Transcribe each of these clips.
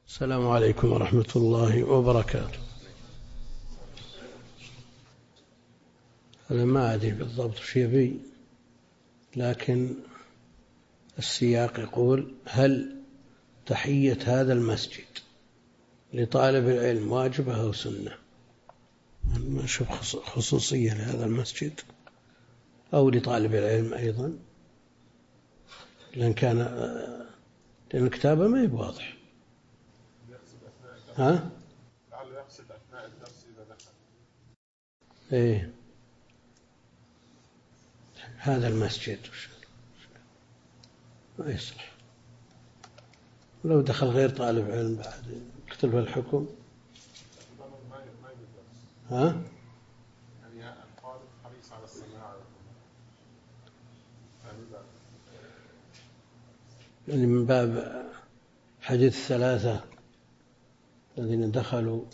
السلام عليكم ورحمة الله وبركاته. أنا ما أدري بالضبط وش يبي، لكن السياق يقول: هل تحية هذا المسجد لطالب العلم واجبة أو سنة؟ ما أشوف خصوصية لهذا المسجد أو لطالب العلم أيضا، لأن الكتابة ما هي واضح. ها؟ لعله يقصد أثناء الدرس إذا دخل. إيه، هذا المسجد ما يصلح. لو دخل غير طالب علم بعد يختلف الحكم. ها؟ يعني الطالب حريص على السماع يعني من باب حديث الثلاثة الذين دخلوا: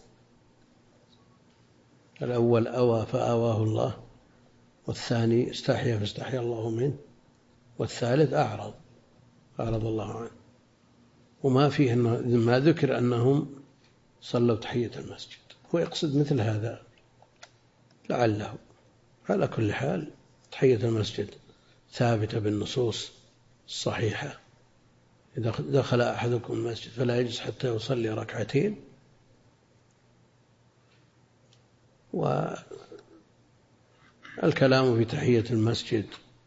الأول أوى فآواه الله، والثاني استحيا فاستحيا الله منه، والثالث أعرض الله عنه. وما فيه ما ذكر أنهم صلوا تحية المسجد. هو يقصد مثل هذا لعله. على كل حال تحية المسجد ثابتة بالنصوص الصحيحة: إذا دخل أحدكم المسجد فلا يجلس حتى يصلي ركعتين. والكلام في تحية المسجد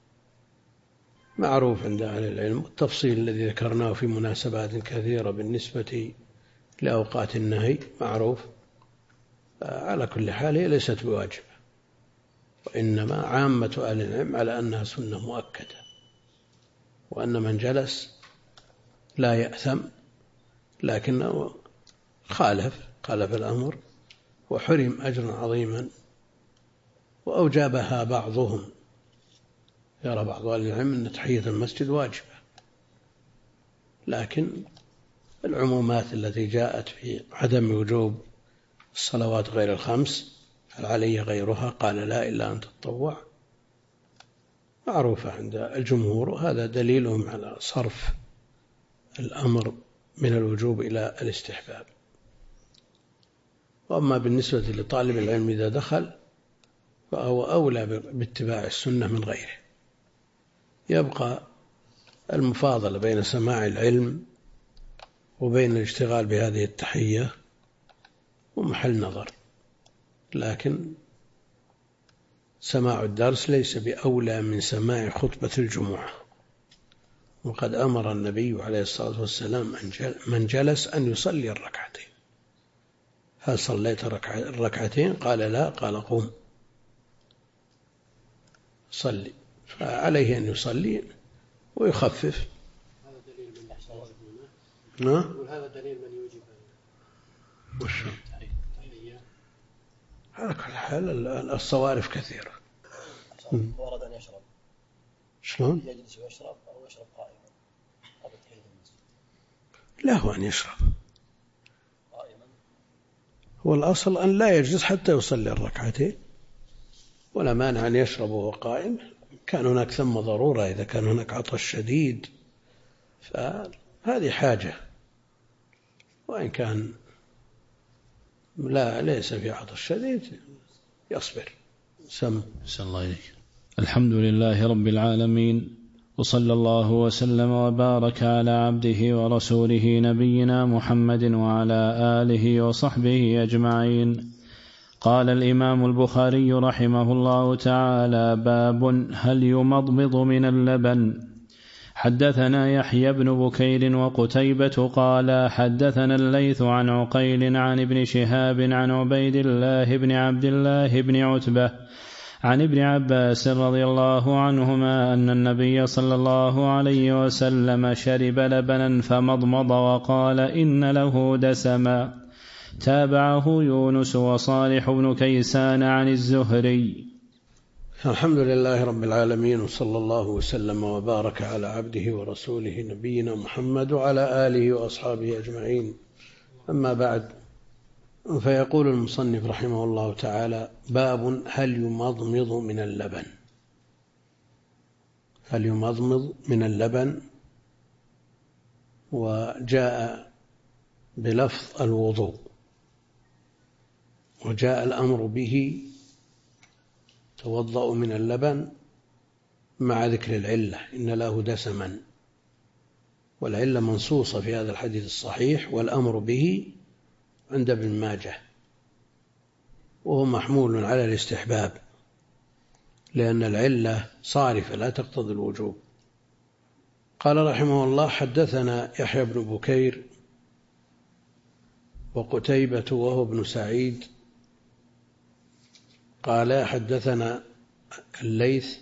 معروف عند أهل العلم، التفصيل الذي ذكرناه في مناسبات كثيرة بالنسبة لأوقات النهي معروف. على كل حال هي ليست بواجبة، وإنما عامة أهل العلم على أنها سنة مؤكدة، وأن من جلس لا يأثم، لكنه خالف الأمر وحرم أجرا عظيما. وأوجبها بعضهم، يرى بعض أهل العلم أن تحية المسجد واجبة، لكن العمومات التي جاءت في عدم وجوب الصلوات غير الخمس، هل علي غيرها؟ قال لا إلا أن تتطوع، معروفة عند الجمهور، وهذا دليلهم على صرف الأمر من الوجوب إلى الاستحباب. وأما بالنسبة لطالب العلم إذا دخل فهو أولى باتباع السنة من غيره. يبقى المفاضلة بين سماع العلم وبين الاشتغال بهذه التحية ومحل نظر، لكن سماع الدرس ليس بأولى من سماع خطبة الجمعة. وقد أمر النبي عليه الصلاة والسلام من جلس أن يصلي الركعتين. هل صليت الركعتين؟ قال لا. قال قم صلي. فعليه أن يصلي ويخفف. هذا دليل من يحصل نعم. هذا دليل من يوجب وش التحية. على كل حال الصوارف كثيرة. ورد أن يشرب. شلون؟ يجلس ويشرب أو يشرب قائما قبل تحية المسجد. له أن يشرب قائما. هو الأصل أن لا يجلس حتى يصلي الركعتين، ولا مانع أن يشرب وهو قائم. كان هناك ثم ضرورة، إذا كان هناك عطش شديد فهذه حاجة، وإن كان ليس في عطش شديد يصبر. سم الله إليك. الحمد لله رب العالمين، وصلى الله وسلم وبارك على عبده ورسوله نبينا محمد وعلى آله وصحبه أجمعين. قال الإمام البخاري رحمه الله تعالى: باب هل يمضمض من اللبن. حدثنا يحيى بن بكير وقتيبة قال حدثنا الليث عن عقيل عن ابن شهاب عن عبيد الله بن عبد الله بن عتبة عن ابن عباس رضي الله عنهما أن النبي صلى الله عليه وسلم شرب لبنا فمضمض وقال إن له دسما. تابعه يونس وصالح بن كيسان عن الزهري. الحمد لله رب العالمين، وصلى الله وسلم وبارك على عبده ورسوله نبينا محمد وعلى آله وأصحابه أجمعين. أما بعد، فيقول المصنف رحمه الله تعالى: باب هل يمضمض من اللبن. هل يمضمض من اللبن. وجاء بلفظ الوضوء، وجاء الأمر به توضأوا من اللبن مع ذكر العلة إن له دسما، والعلة منصوصة في هذا الحديث الصحيح، والأمر به عند ابن ماجه، وهو محمول على الاستحباب لأن العلة صارفة لا تقتضي الوجوب. قال رحمه الله: حدثنا يحيى بن بكير وقتيبة وهو ابن سعيد قال حدثنا الليث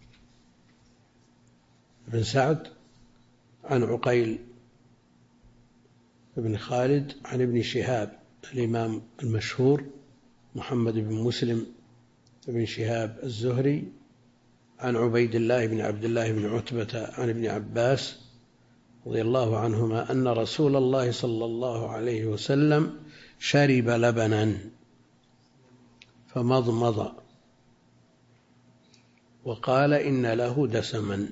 بن سعد عن عقيل بن خالد عن ابن شهاب الإمام المشهور محمد بن مسلم بن شهاب الزهري عن عبيد الله بن عبد الله بن عتبة عن ابن عباس رضي الله عنهما أن رسول الله صلى الله عليه وسلم شرب لبنا فمضمض وقال إن له دسما.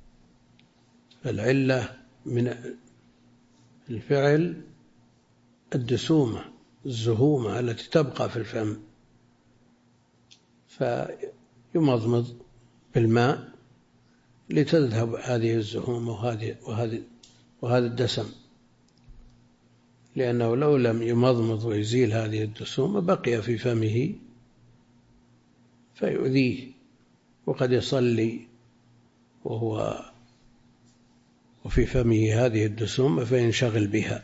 العلة من الفعل الدسومة الزهومة التي تبقى في الفم، فيمضمض بالماء لتذهب هذه الزهومة وهذا الدسم، لأنه لو لم يمضمض ويزيل هذه الدسومة بقي في فمه فيؤذيه، وقد يصلي وفي فمه هذه الدسومة فينشغل بها.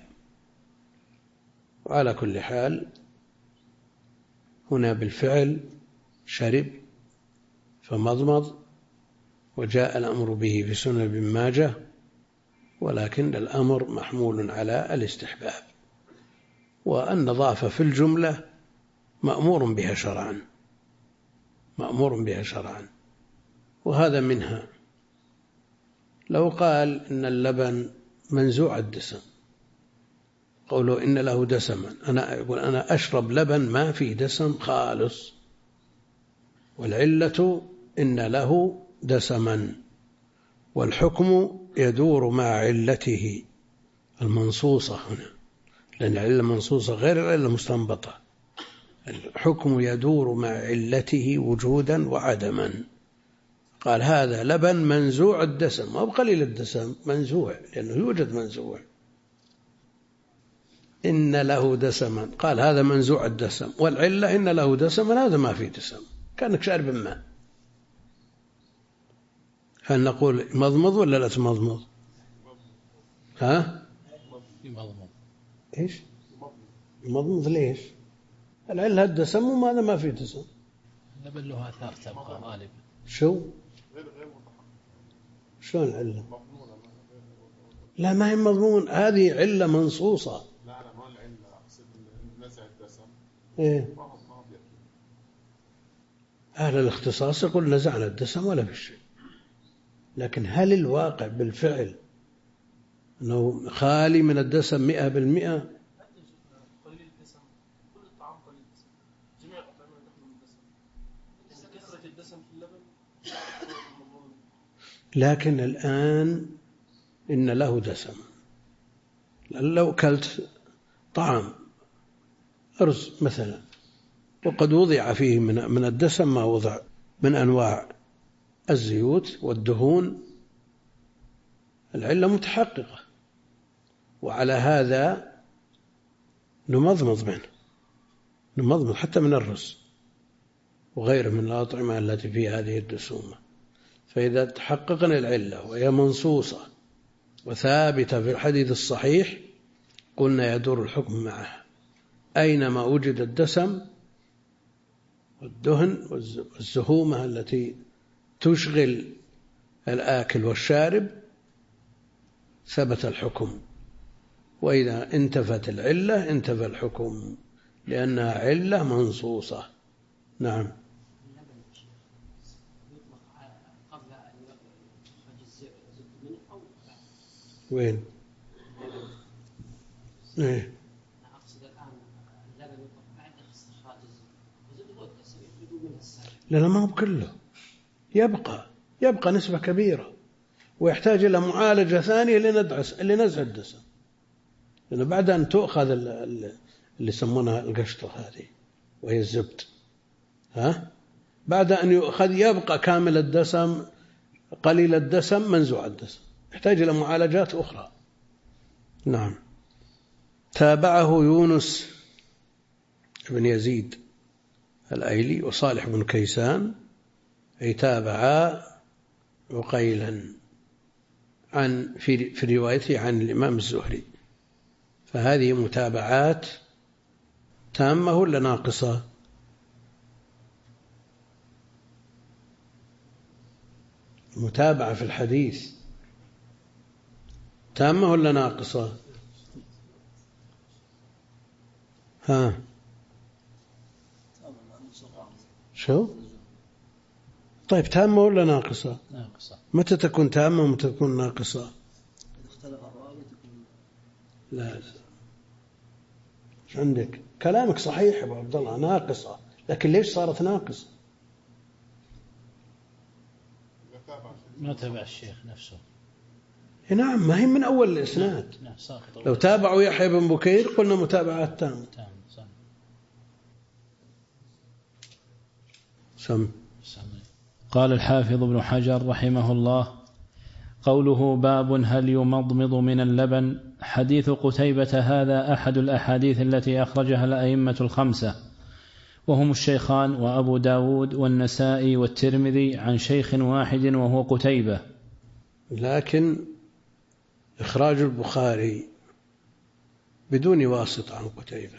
وعلى كل حال هنا بالفعل شرب فمضمض، وجاء الأمر به في سنن ابن ماجه، ولكن الأمر محمول على الاستحباب، والنظافة في الجملة مأمور بها شرعا، مأمور بها شرعا، وهذا منها. لو قال إن اللبن منزوع الدسم، قوله إن له دسما، أنا أشرب لبن ما فيه دسم خالص، والعلة إن له دسما، والحكم يدور مع علته المنصوصة هنا، لأن العلة منصوصة غير العلة المستنبطة. الحكم يدور مع علته وجودا وعدما. قال هذا لبن منزوع الدسم، ما بقليل الدسم، منزوع، لأنه يوجد منزوع. إن له دسما، قال هذا منزوع الدسم، والعلة إن له دسما، هذا ما فيه دسم، كأنك شارب ماء. هل نقول مضمض ولا لا تمضمض؟ ها؟ يمضمض. إيش؟ يمضمض ليش؟ العلة الدسم وماذا ما فيه دسم. اللبن له آثار تبقى غالبا. شو؟ شلون العلة؟ لا ما هي مضمون، هذه علة منصوصة. لا ما العلة، أقصد نزع الدسم. إيه؟ ما هو أهل الاختصاص يقول نزعنا الدسم ولا في شيء، لكن هل الواقع بالفعل أنه خالي من الدسم 100%؟ قليل الدسم، كل الطعام قليل الدسم، جميع الأطعمة تحمل الدسم، كثرة الدسم في اللبن. لكن الآن إن له دسم، لو أكلت طعام أرز مثلا وقد وضع فيه من الدسم ما وضع من أنواع الزيوت والدهون، العلة متحققة، وعلى هذا نمضمض منه، نمضمض حتى من الرز وغيره من الأطعمة التي فيها هذه الدسومة. فإذا تحققنا العلة وهي منصوصة وثابتة في الحديث الصحيح قلنا يدور الحكم معها، أينما وجد الدسم والدهن والزهومة التي تشغل الآكل والشارب ثبت الحكم، وإذا انتفت العلة انتفى الحكم، لأنها علة منصوصة. نعم. وين؟ ايه؟ أقصد الآن اللبن يطلق بعد استخراج الزبد. لا ما هو كله، يبقى نسبة كبيرة، ويحتاج إلى معالجة ثانية لنزع الدسم. لأنه بعد أن تؤخذ اللي يسمونها القشطة هذه وهي الزبد، بعد أن يؤخذ يبقى كامل الدسم قليل الدسم منزوع الدسم، يحتاج إلى معالجات أخرى. نعم. تابعه يونس بن يزيد الأيلي وصالح بن كيسان، أي تابعا عقيلا في روايته عن الإمام الزهري، فهذه متابعات تامة ولا ناقصة؟ المتابعة في الحديث تامة ولا ناقصة؟ شو؟ طيب تامة ولا ناقصة؟ ناقصة. متى تكون تامة ومتى تكون ناقصة؟ اختلف الراوي تكون. لا عندك كلامك صحيح يا أبو عبد الله، ناقصة، لكن ليش صارت ناقصة؟ ما تابع الشيخ نفسه. نعم، ما هي من أول الإسناد. لو تابعوا يحيى بن بكير قلنا متابعات تامة. سم. قال الحافظ ابن حجر رحمه الله: قوله باب هل يمضمض من اللبن، حديث قتيبة هذا أحد الأحاديث التي أخرجها الأئمة الخمسة، وهم الشيخان وأبو داود والنسائي والترمذي عن شيخ واحد وهو قتيبة. لكن إخراج البخاري بدون واسطة عن قتيبة،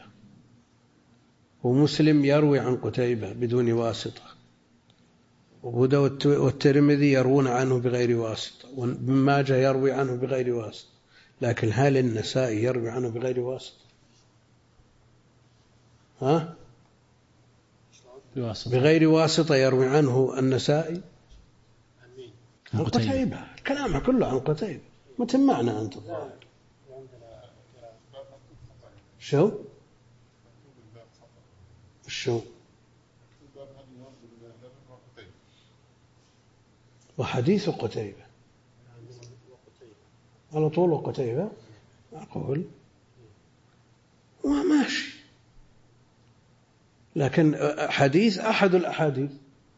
ومسلم يروي عن قتيبة بدون واسطة، وأبو داود والترمذي يروون عنه بغير واسطة، وابن ماجه يروي عنه بغير واسطة، لكن هل النسائي يروي عنه بغير واسطة؟ بغير واسطة يروي عنه النسائي عن قتيبة، الكلام كله عن قتيبة. ما تسمعنا أنت الظاهر. شو وحديث قتيبة على طول قتيبة أقول وماشي، لكن حديث أحد الأحاديث.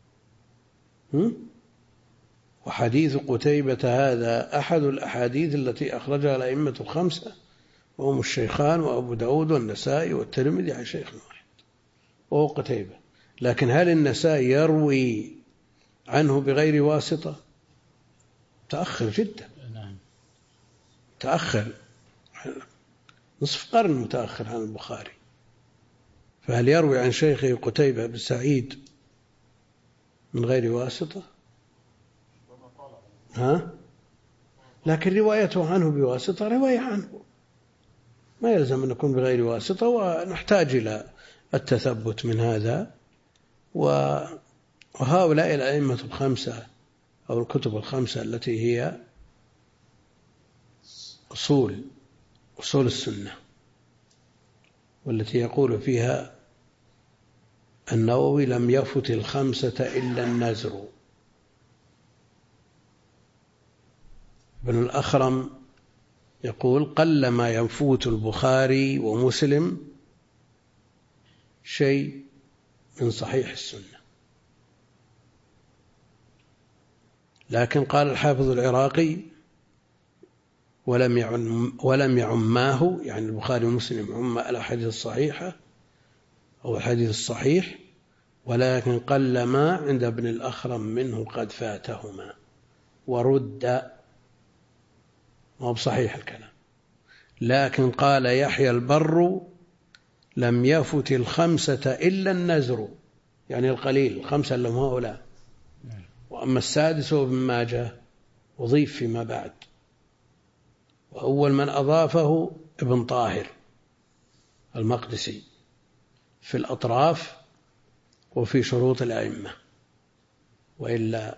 وحديث قتيبة هذا أحد الأحاديث التي أخرجها الأئمة الخمسة، وهم الشيخان وأبو داود والنسائي والترمذي عن شيخ واحد وهو قتيبة. لكن هل النسائي يروي عنه بغير واسطة؟ تأخر جدا، تأخر نصف قرن متأخر عن البخاري. فهل يروي عن شيخه قتيبة بن سعيد من غير واسطة؟ لكن روايته عنه بواسطة رواية عنه، ما يلزم أن نكون بغير واسطة، ونحتاج إلى التثبت من هذا. وهؤلاء الأئمة الخمسة أو الكتب الخمسة التي هي أصول السنة، والتي يقول فيها النووي: لم يفت الخمسة إلا النزر. ابن الأخرم يقول: قل ما يفوت البخاري ومسلم شيء من صحيح السنة. لكن قال الحافظ العراقي: ولم يعماه، يعني البخاري ومسلم عم الأحاديث الصحيحة أو الحديث الصحيح، ولكن قل ما عند ابن الأخرم منه قد فاتهما ورد، ما هو بصحيح الكلام. لكن قال يحيى البر: لم يفت الخمسة إلا النزر، يعني القليل، الخمسة لهم هؤلاء. وأما السادس وابن ماجه أضيف فيما بعد، وأول من أضافه ابن طاهر المقدسي في الأطراف وفي شروط الأئمة، وإلا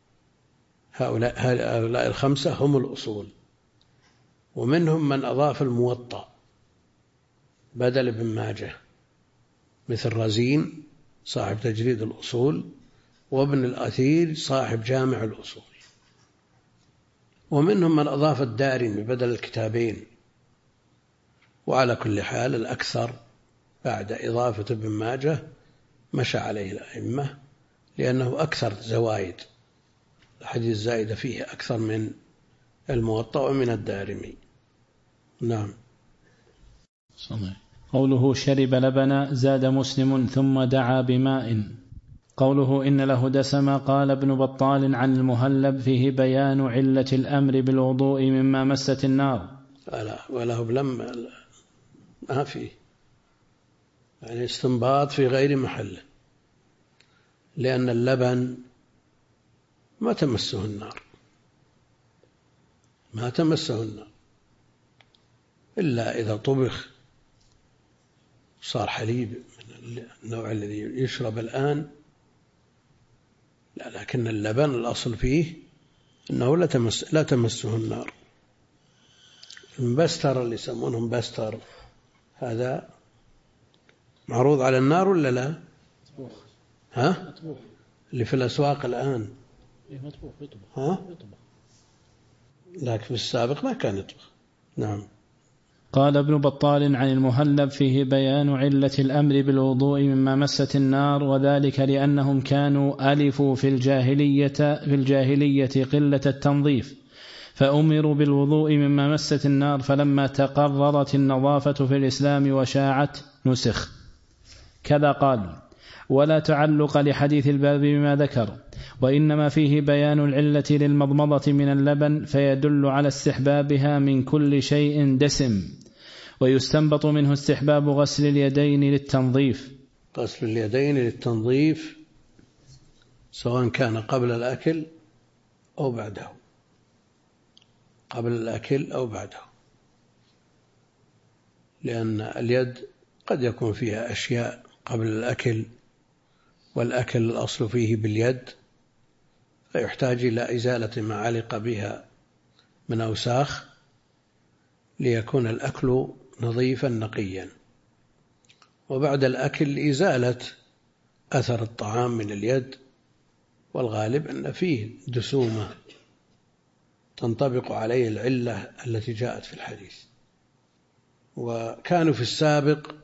هؤلاء الخمسة هم الأصول. ومنهم من أضاف الموطأ بدل ابن ماجه، مثل رزين صاحب تجريد الأصول، وابن الأثير صاحب جامع الأصول. ومنهم من أضاف الدارمي بدل الكتابين، وعلى كل حال الأكثر بعد إضافة ابن ماجه مشى عليه الأئمة، لأنه أكثر زوائد، الحديث الزائدة فيه أكثر من الموطأ ومن الدارمي. نعم. صحيح. قوله شرب لبنا زاد مسلم ثم دعا بماء. قوله إن له دسما قال ابن بطال عن المهلب فيه بيان علة الأمر بالوضوء مما مست النار. وله بلم ما فيه، يعني استنباط في غير محله، لأن اللبن ما تمسه النار، ما تمسه النار إلا إذا طبخ صار حليب من النوع الذي يشرب الآن، لكن اللبن الأصل فيه أنه لا تمسه النار. المبستر اللي يسمونه مبستر هذا معروض على النار ولا لا؟ ها؟ اللي في الأسواق الآن ها؟ لكن في السابق ما كان يطبخ. نعم. قال ابن بطال عن المهلب فيه بيان علة الأمر بالوضوء مما مست النار، وذلك لأنهم كانوا ألفوا في الجاهلية قلة التنظيف فأمروا بالوضوء مما مست النار، فلما تقررت النظافة في الإسلام وشاعت نسخ. كذا قال. ولا تعلق لحديث الباب بما ذكر، وإنما فيه بيان العلة للمضمضة من اللبن فيدل على استحبابها من كل شيء دسم، ويستنبط منه استحباب غسل اليدين للتنظيف. غسل اليدين للتنظيف سواء كان قبل الأكل أو بعده، قبل الأكل أو بعده، لأن اليد قد يكون فيها أشياء قبل الأكل، والأكل الأصل فيه باليد، فيحتاج إلى إزالة ما علق بها من أوساخ ليكون الأكل نظيفا نقيا، وبعد الأكل إزالة أثر الطعام من اليد، والغالب أن فيه دسومة تنطبق عليه العلة التي جاءت في الحديث. وكانوا في السابق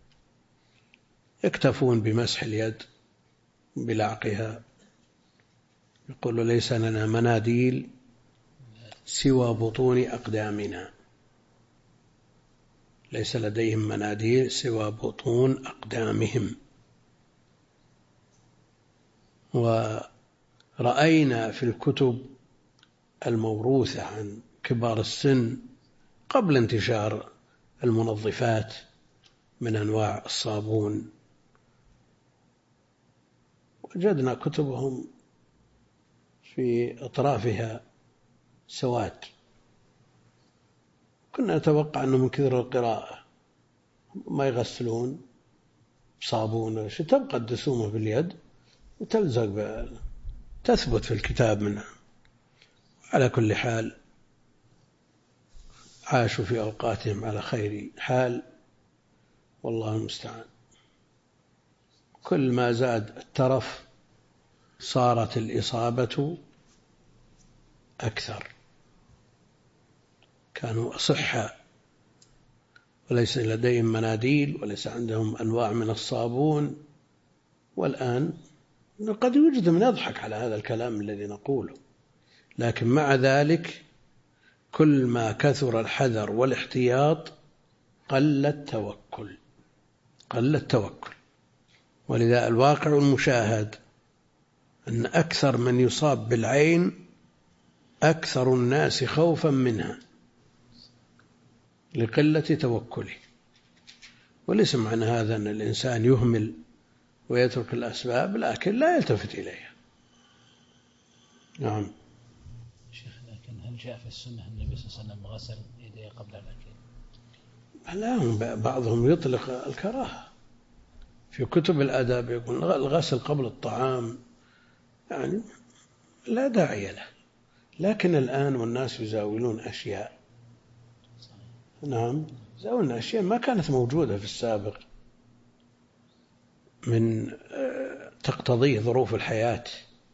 يكتفون بمسح اليد بلعقها، يقول ليس لنا مناديل سوى بطون أقدامنا، ليس لديهم مناديل سوى بطون أقدامهم. ورأينا في الكتب الموروثة عن كبار السن قبل انتشار المنظفات من أنواع الصابون، وجدنا كتبهم في أطرافها سواد، كنا نتوقع أنه من كثر القراءة ما يغسلون بصابون، تبقى الدسومة في اليد وتلزق تثبت في الكتاب منها. على كل حال عاشوا في أوقاتهم على خير حال، والله المستعان. كل ما زاد الترف صارت الإصابة أكثر، كانوا أصحاء وليس لديهم مناديل وليس عندهم أنواع من الصابون، والآن قد يوجد من يضحك على هذا الكلام الذي نقوله، لكن مع ذلك كل ما كثر الحذر والاحتياط قل التوكل، قل التوكل. ولذا الواقع المشاهد أن أكثر من يصاب بالعين أكثر الناس خوفا منها لقلة توكله، وليس معنى هذا أن الإنسان يهمل ويترك الأسباب، لكن لا يلتفت إليها. نعم. شيخ، لكن هل جاء في السنة النبي صلى الله عليه وسلم غسل يديه قبل الأكل؟ لا، بعضهم يطلق الكراهة في كتب الأدب، يقول الغسل قبل الطعام يعني لا داعي له، لكن الآن والناس يزاولون أشياء. نعم، يزاولون أشياء ما كانت موجودة في السابق من تقتضيه ظروف الحياة.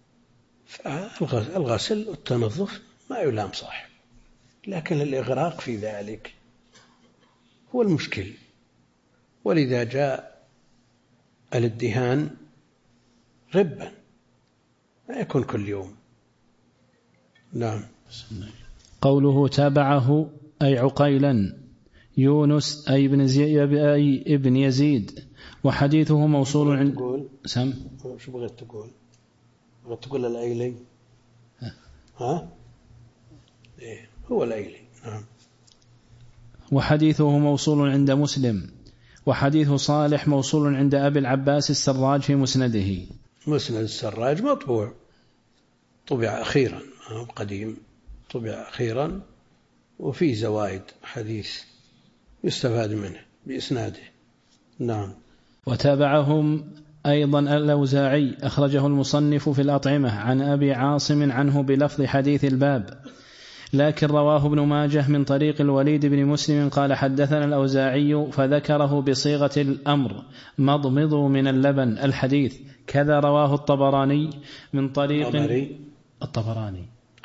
الغسل والتنظف ما يلام صاحب، لكن الإغراق في ذلك هو المشكل. ولذا جاء الادهان غبا، لا يكون كل يوم. نعم. قوله تابعه أي عقيلا يونس أي ابن يزيد، وحديثه موصول عند سم. شو بغيت تقول؟ بغيت تقول الأيلي؟ ها؟ إيه هو الأيلي. نعم. وحديثه موصول عند مسلم، وحديث صالح موصول عند أبي العباس السراج في مسنده. مسند السراج مطبوع، طبع أخيرا، قديم، طبع أخيرا، وفيه زوائد حديث يستفاد منه بإسناده. نعم. وتابعهم أيضا الأوزاعي، أخرجه المصنف في الأطعمة عن أبي عاصم عنه بلفظ حديث الباب، لكن رواه ابن ماجه من طريق الوليد بن مسلم قال حدثنا الأوزاعي فذكره بصيغة الأمر مضمضوا من اللبن الحديث. كذا رواه الطبراني من طريق الطبراني.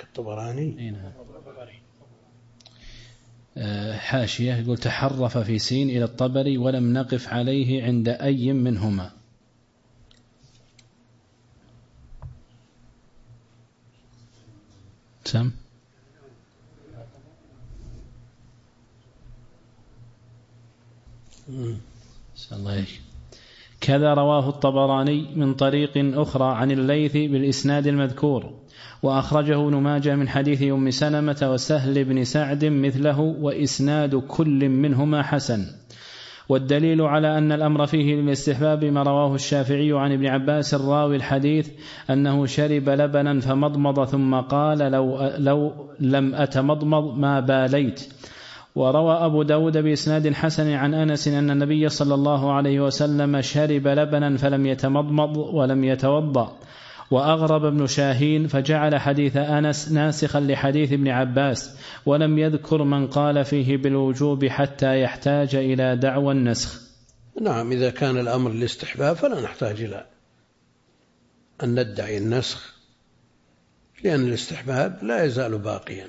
حاشية يقول تحرف في سين إلى الطبري ولم نقف عليه عند أي منهما. سم. كذا رواه الطبراني من طريق أخرى عن الليث بالإسناد المذكور، وأخرجه ابن ماجه من حديث أم سلمة وسهل بن سعد مثله، وإسناد كل منهما حسن. والدليل على أن الأمر فيه للاستحباب ما رواه الشافعي عن ابن عباس الراوي الحديث أنه شرب لبنا فمضمض ثم قال لو لم أتمضمض ما باليت. وروى أبو داود بإسناد حسن عن أنس أن النبي صلى الله عليه وسلم شرب لبنا فلم يتمضمض ولم يتوضأ. وأغرب ابن شاهين فجعل حديث أنس ناسخا لحديث ابن عباس، ولم يذكر من قال فيه بالوجوب حتى يحتاج إلى دعوى النسخ. نعم، إذا كان الأمر للاستحباب فلا نحتاج إلى أن ندعي النسخ، لأن الاستحباب لا يزال باقيا.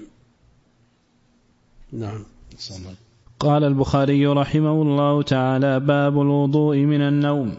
نعم. قال البخاري رحمه الله تعالى: باب الوضوء من النوم.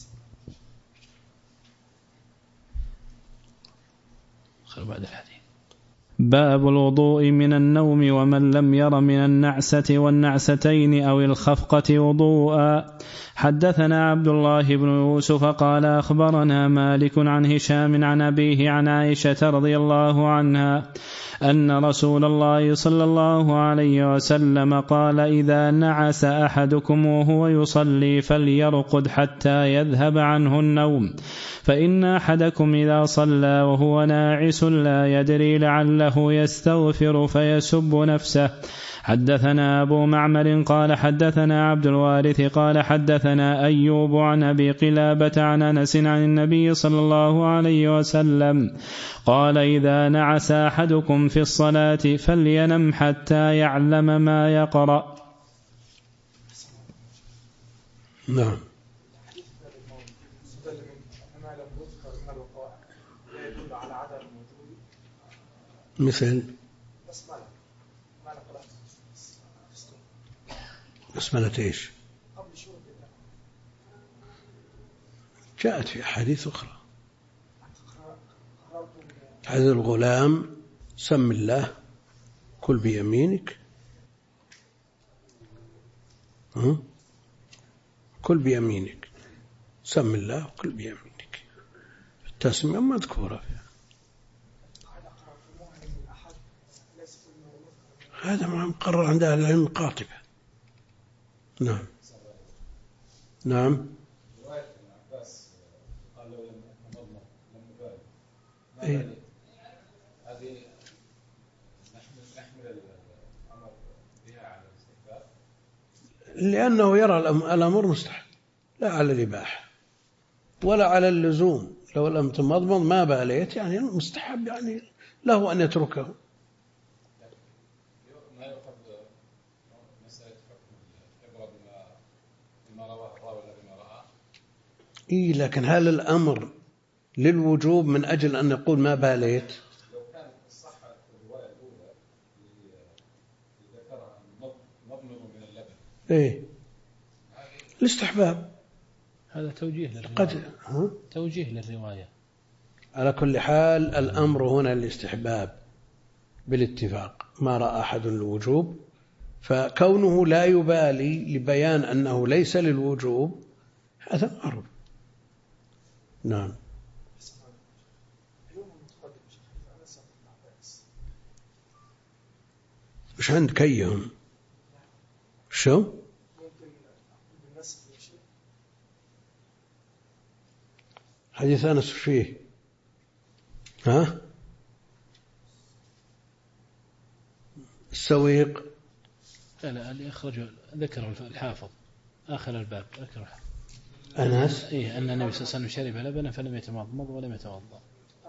باب الوضوء من النوم ومن لم ير من النعسة والنعستين أو الخفقة وضوءا. حدثنا عبد الله بن يوسف قال أخبرنا مالك عن هشام عن أبيه عن عائشة رضي الله عنها أن رسول الله صلى الله عليه وسلم قال: إذا نعس أحدكم وهو يصلي فليرقد حتى يذهب عنه النوم، فإن أحدكم إذا صلى وهو ناعس لا يدري لعله يستغفر فيسب نفسه. حدثنا أبو معمر قال حدثنا عبد الوارث قال حدثنا أيوب عن أبي قلابة عن أنس عن النبي صلى الله عليه وسلم قال: إذا نعس أحدكم في الصلاة فلينم حتى يعلم ما يقرأ. نعم. مثل بسملة ايش؟ جاءت في أحاديث أخرى. هذا الغلام سم الله كل بيمينك، كل بيمينك، سم الله كل بيمينك، التسمية مذكورة فيها. هذا ما مقرر عند أهل العلم قاطبة. نعم. نعم. إيه؟ هذه نحمل الأمر بها على الاستحباب، لأنه يرى الأمر مستحب لا على الإباحة ولا على اللزوم. لو لم تمضمض ما باليت يعني مستحب، يعني له أن يتركه. ما يؤخذ مسألة حكم العبرة بما رواه الراوي ولا بما رأى. إيه، لكن هل الأمر للوجوب من أجل أن نقول ما باليت؟ لو كانت الصحة في الرواية الأولى اللي ذكرها مضمض من اللبن إيه الاستحباب هذا توجيه للرواية. توجيه للرواية. على كل حال الأمر هنا الاستحباب بالاتفاق، ما رأى أحد الوجوب، فكونه لا يبالي لبيان أنه ليس للوجوب هذا معروف. نعم. وش عندك أيهم؟ شو؟ حديث أنس فيه ها؟ السويق لا اللي أخرجه ذكره الحافظ آخر الباب ذكره أنس إيه أن النبي صلى الله عليه وسلم شرب لبنا فلم يتمضمض ولم يتوضأ.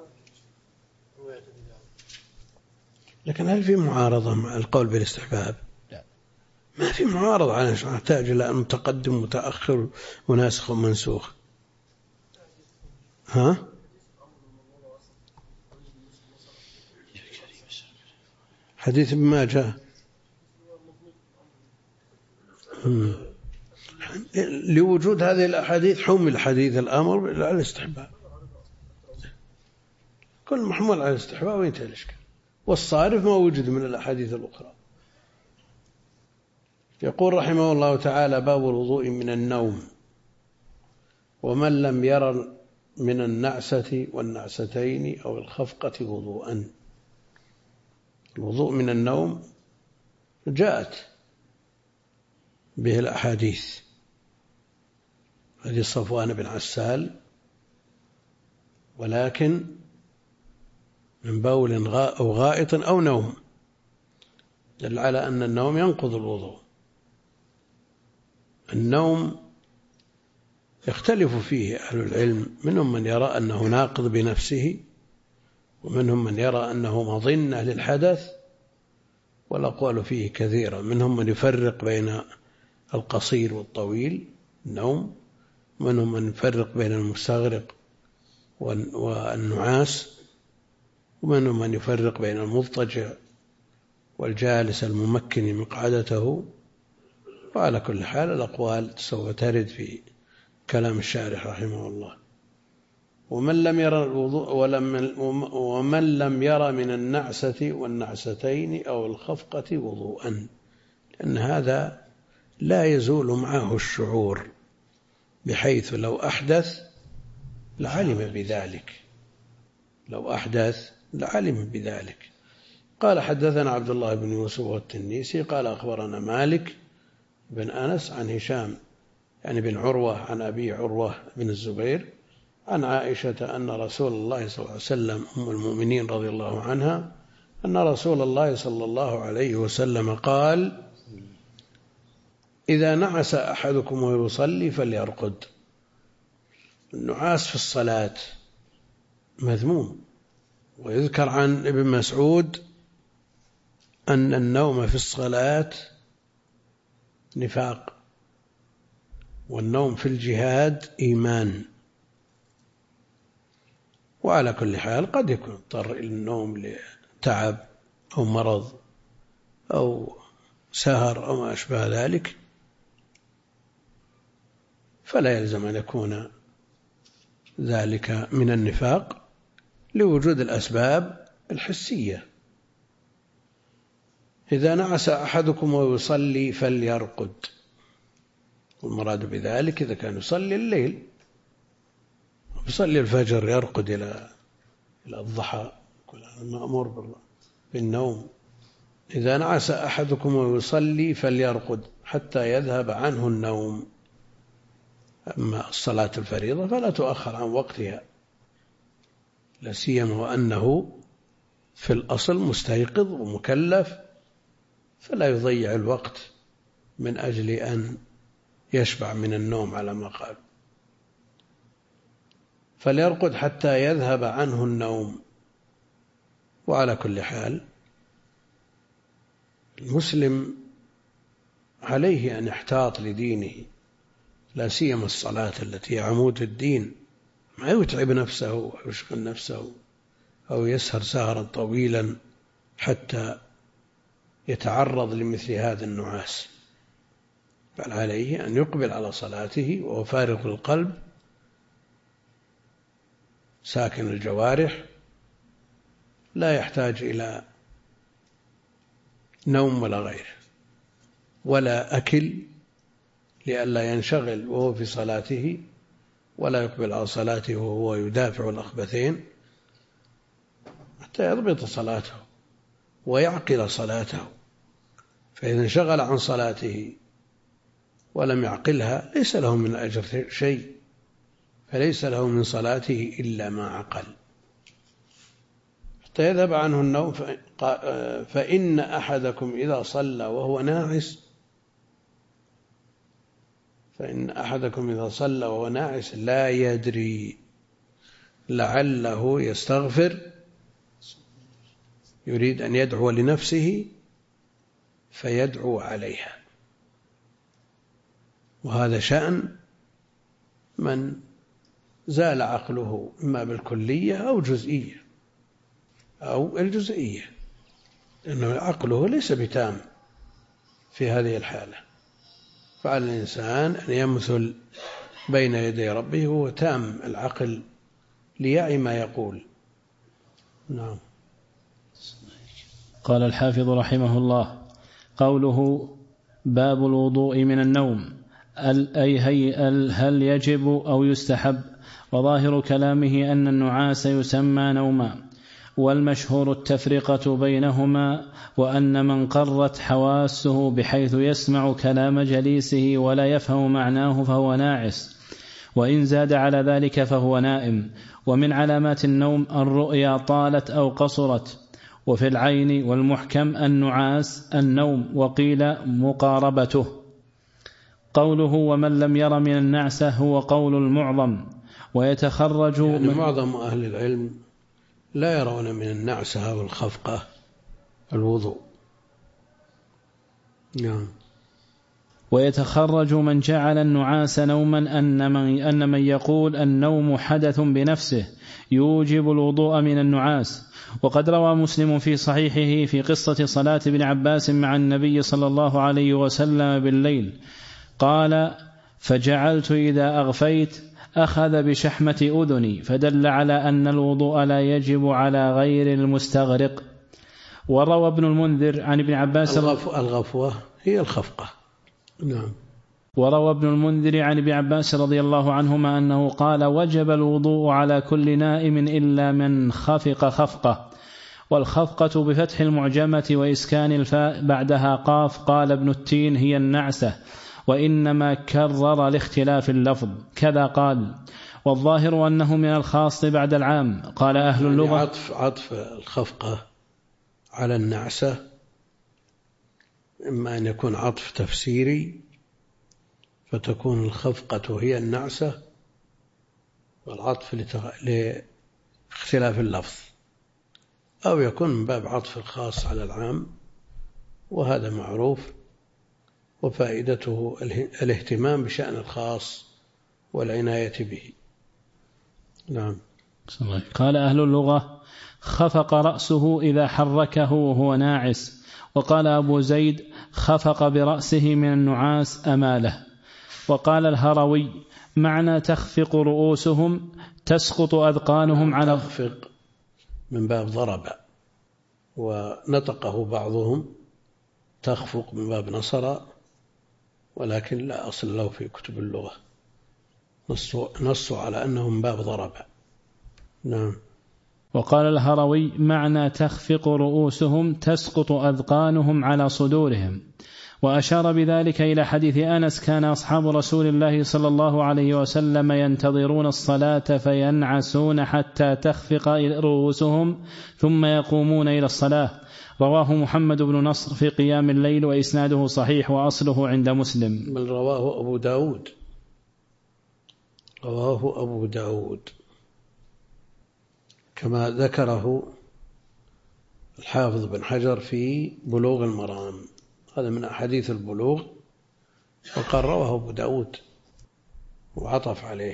لكن هل في معارضة مع القول بالاستحباب؟ لا ما في معارضة، على نحتاج إلى متقدم متأخر وناسخ ومنسوخ. ها؟ حديث ابن ماجه لوجود هذه الأحاديث حمل حديث الأمر على الاستحباب، كل محمول على الاستحباب وينتهي الإشكال، والصارف ما وجد من الأحاديث الأخرى. يقول رحمه الله تعالى: باب الوضوء من النوم. ومن لم ير من النعسة والنعستين أو الخفقة وضوءا. الوضوء من النوم جاءت به الأحاديث، حديث صفوان بن عسال: ولكن من بول أو غائط أو نوم، دل على أن النوم ينقض الوضوء. النوم يختلف فيه أهل العلم، منهم من يرى أنه ناقض بنفسه، ومنهم من يرى أنه مظنة للحدث، والأقوال فيه كثيرة. منهم من يفرق بين القصير والطويل النوم، منهم من يفرق بين المستغرق والنعاس، ومنهم من يفرق بين المضطجع والجالس الممكن مقعدته. وعلى كل حال الأقوال سوف ترد في كلام الشارح رحمه الله. ومن لم يرى الوضوء ومن لم يرى من النعسة والنعستين أو الخفقة وضوءا، لأن هذا لا يزول معه الشعور، بحيث لو أحدث لعلم بذلك، لو أحدث لعلم بذلك. قال: حدثنا عبد الله بن يوسف والتنيسي قال: أخبرنا مالك بن أنس عن هشام يعني بن عروة عن أبي عروة بن الزبير عن عائشة أن رسول الله صلى الله عليه وسلم أم المؤمنين رضي الله عنها أن رسول الله صلى الله عليه وسلم قال: إذا نعس أحدكم ويصلي فليرقد. النعاس في الصلاة مذموم، ويذكر عن ابن مسعود أن النوم في الصلاة نفاق، والنوم في الجهاد إيمان. وعلى كل حال قد يكون اضطر إلى النوم لتعب أو مرض أو سهر أو ما أشبه ذلك، فلا يلزم أن يكون ذلك من النفاق لوجود الأسباب الحسية. إذا نعس أحدكم ويصلي فليرقد، والمراد بذلك إذا كان يصلي الليل يصلي الفجر يرقد إلى الضحى، مأمور بالنوم. إذا نعس أحدكم ويصلي فليرقد حتى يذهب عنه النوم. أما الصلاة الفريضة فلا تؤخر عن وقتها، لا سيما وأنه في الأصل مستيقظ ومكلف، فلا يضيع الوقت من أجل أن يشبع من النوم على ما قال. فليرقد حتى يذهب عنه النوم. وعلى كل حال المسلم عليه أن يحتاط لدينه، لا سيما الصلاة التي هي عمود الدين، ما يتعب نفسه أو يشغل نفسه أو يسهر سهرا طويلا حتى يتعرض لمثل هذا النعاس. بل عليه أن يقبل على صلاته وهو فارغ القلب ساكن الجوارح، لا يحتاج إلى نوم ولا غيره، ولا أكل لئلا ينشغل وهو في صلاته، ولا يقبل على صلاته وهو يدافع الأخبثين، حتى يضبط صلاته ويعقل صلاته. فإذا انشغل عن صلاته ولم يعقلها ليس له من أجر شيء، فليس له من صلاته إلا ما عقل، حتى يذهب عنه النوم. فإن أحدكم إذا صلى وهو ناعس لا يدري لعله يستغفر، يريد أن يدعو لنفسه فيدعو عليها. وهذا شأن من زال عقله إما بالكلية أو الجزئية، لأنه عقله ليس بتام في هذه الحالة. فعلى الإنسان أن يمثل بين يدي ربه وهو تام العقل ليعي ما يقول. نعم. قال الحافظ رحمه الله: قوله باب الوضوء من النوم، أي هل يجب أو يستحب؟ وظاهر كلامه أن النعاس يسمى نوما، والمشهور التفرقة بينهما، وأن من قرت حواسه بحيث يسمع كلام جليسه ولا يفهم معناه فهو ناعس، وإن زاد على ذلك فهو نائم. ومن علامات النوم الرؤيا طالت أو قصرت، وفي العين والمحكم النعاس النوم، وقيل مقاربته. قوله ومن لم ير من النعسة هو قول المعظم، ويتخرج يعني معظم أهل العلم لا يرون من النعسة أو الخفقة الوضوء. نعم. ويتخرج من جعل النعاس نوما أن من يقول النوم حدث بنفسه يوجب الوضوء من النعاس. وقد روى مسلم في صحيحه في قصة صلاة ابن عباس مع النبي صلى الله عليه وسلم بالليل، قال: فجعلت إذا أغفيت أخذ بشحمة أذني، فدل على أن الوضوء لا يجب على غير المستغرق. وروى ابن المنذر عن ابن عباس الغفوة هي الخفقة. نعم. وروى ابن المنذر عن ابن عباس رضي الله عنهما أنه قال: وجب الوضوء على كل نائم إلا من خفق خفقة. والخفقة بفتح المعجمة وإسكان الفاء بعدها قاف. قال ابن التين: هي النعسة، وإنما كرر لاختلاف اللفظ كذا قال. والظاهر أنه من الخاص بعد العام. قال أهل اللغة عطف الخفقة على النعسة إما أن يكون عطف تفسيري فتكون الخفقة هي النعسة، والعطف لاختلاف اللفظ، أو يكون من باب عطف الخاص على العام، وهذا معروف، وفائدته الاهتمام بشأن الخاص والعناية به. نعم. قال أهل اللغة: خفق رأسه إذا حركه وهو ناعس. وقال أبو زيد: خفق برأسه من النعاس أماله. وقال الهروي: معنى تخفق رؤوسهم تسقط أذقانهم على تخفق من باب ضرب، ونطقه بعضهم تخفق من باب نصر، ولكن لا أصل له في كتب اللغة، نصوا على أنه من باب ضرب. نعم. وقال الهروي: معنى تخفق رؤوسهم تسقط أذقانهم على صدورهم. وأشار بذلك إلى حديث أنس: كان أصحاب رسول الله صلى الله عليه وسلم ينتظرون الصلاة فينعسون حتى تخفق رؤوسهم ثم يقومون إلى الصلاة. رواه محمد بن نصر في قيام الليل، وإسناده صحيح وأصله عند مسلم. بل رواه أبو داود كما ذكره الحافظ بن حجر في بلوغ المرام، هذا من أحاديث البلوغ، وقال رواه أبو داود وعطف عليه